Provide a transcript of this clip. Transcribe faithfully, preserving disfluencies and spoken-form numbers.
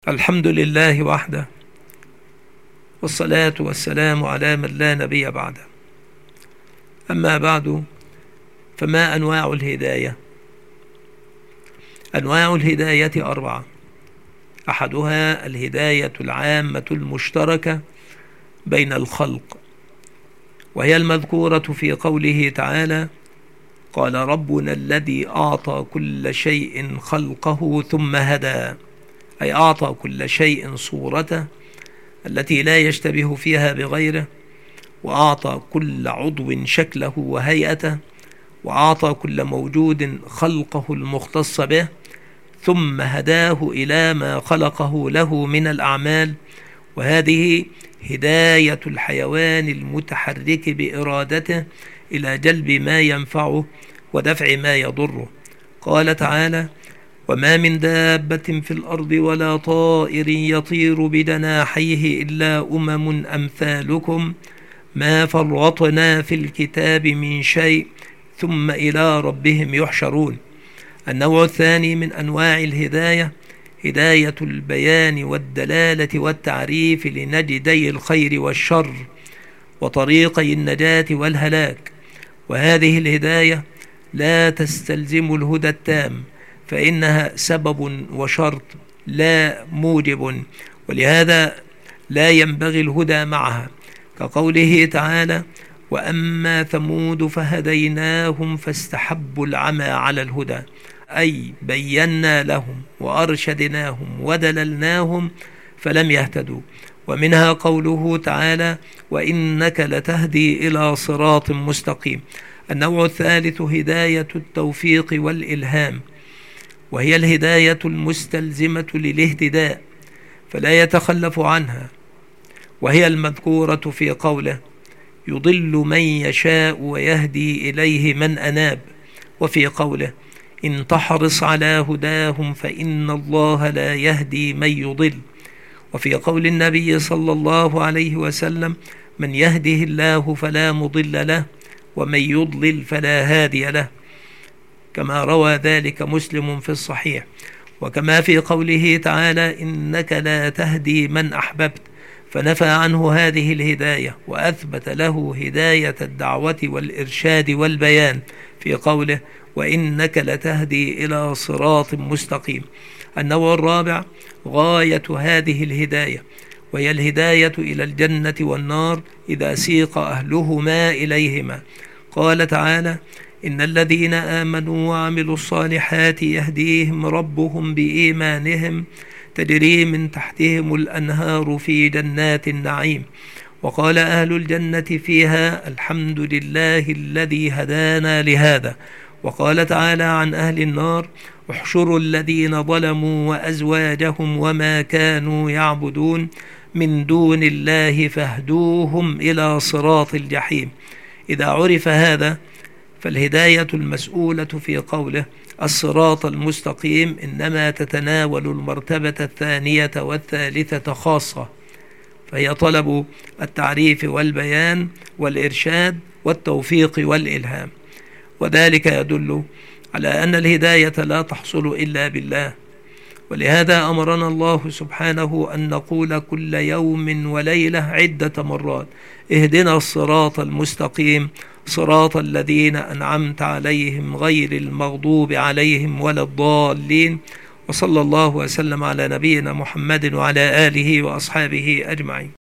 الحمد لله وحده، والصلاة والسلام على من لا نبي بعده. أما بعد، فما أنواع الهداية؟ أنواع الهداية أربعة. أحدها الهداية العامة المشتركة بين الخلق، وهي المذكورة في قوله تعالى: قال ربنا الذي أعطى كل شيء خلقه ثم هدى، أي أعطى كل شيء صورته التي لا يشتبه فيها بغيره، وأعطى كل عضو شكله وهيئته، وأعطى كل موجود خلقه المختص به، ثم هداه إلى ما خلقه له من الأعمال. وهذه هداية الحيوان المتحرك بإرادته إلى جلب ما ينفعه ودفع ما يضره. قال تعالى: وما من دابة في الأرض ولا طائر يطير بجناحيه إلا أمم أمثالكم ما فرطنا في الكتاب من شيء ثم إلى ربهم يحشرون. النوع الثاني من أنواع الهداية هداية البيان والدلالة والتعريف لنجدي الخير والشر وطريقي النجاة والهلاك. وهذه الهداية لا تستلزم الهدى التام، فإنها سبب وشرط لا موجب، ولهذا لا ينبغي الهدى معها، كقوله تعالى: وأما ثمود فهديناهم فاستحبوا العمى على الهدى، أي بينا لهم وأرشدناهم ودللناهم فلم يهتدوا. ومنها قوله تعالى: وإنك لتهدي إلى صراط مستقيم. النوع الثالث هداية التوفيق والإلهام، وهي الهداية المستلزمة للاهتداء فلا يتخلف عنها، وهي المذكورة في قوله: يضل من يشاء ويهدي إليه من أناب، وفي قوله: إن تحرص على هداهم فإن الله لا يهدي من يضل، وفي قول النبي صلى الله عليه وسلم: من يهده الله فلا مضل له ومن يضلل فلا هادي له، كما روى ذلك مسلم في الصحيح. وكما في قوله تعالى: إنك لا تهدي من أحببت، فنفى عنه هذه الهداية وأثبت له هداية الدعوة والإرشاد والبيان في قوله: وإنك لتهدي إلى صراط مستقيم. النوع الرابع غاية هذه الهداية، وهي الهداية إلى الجنة والنار إذا سيق أهلهما إليهما. قال تعالى: إن الذين آمنوا وعملوا الصالحات يهديهم ربهم بإيمانهم تجري من تحتهم الأنهار في جنات النعيم. وقال أهل الجنة فيها: الحمد لله الذي هدانا لهذا. وقال تعالى عن أهل النار: احشروا الذين ظلموا وأزواجهم وما كانوا يعبدون من دون الله فاهدوهم إلى صراط الجحيم. إذا عرف هذا، فالهداية المسؤولة في قوله الصراط المستقيم إنما تتناول المرتبة الثانية والثالثة خاصة، فهي طلب التعريف والبيان والإرشاد والتوفيق والإلهام. وذلك يدل على أن الهداية لا تحصل إلا بالله، ولهذا أمرنا الله سبحانه أن نقول كل يوم وليلة عدة مرات: اهدنا الصراط المستقيم صراط الذين أنعمت عليهم غير المغضوب عليهم ولا الضالين. وصلى الله وسلم على نبينا محمد وعلى آله وأصحابه أجمعين.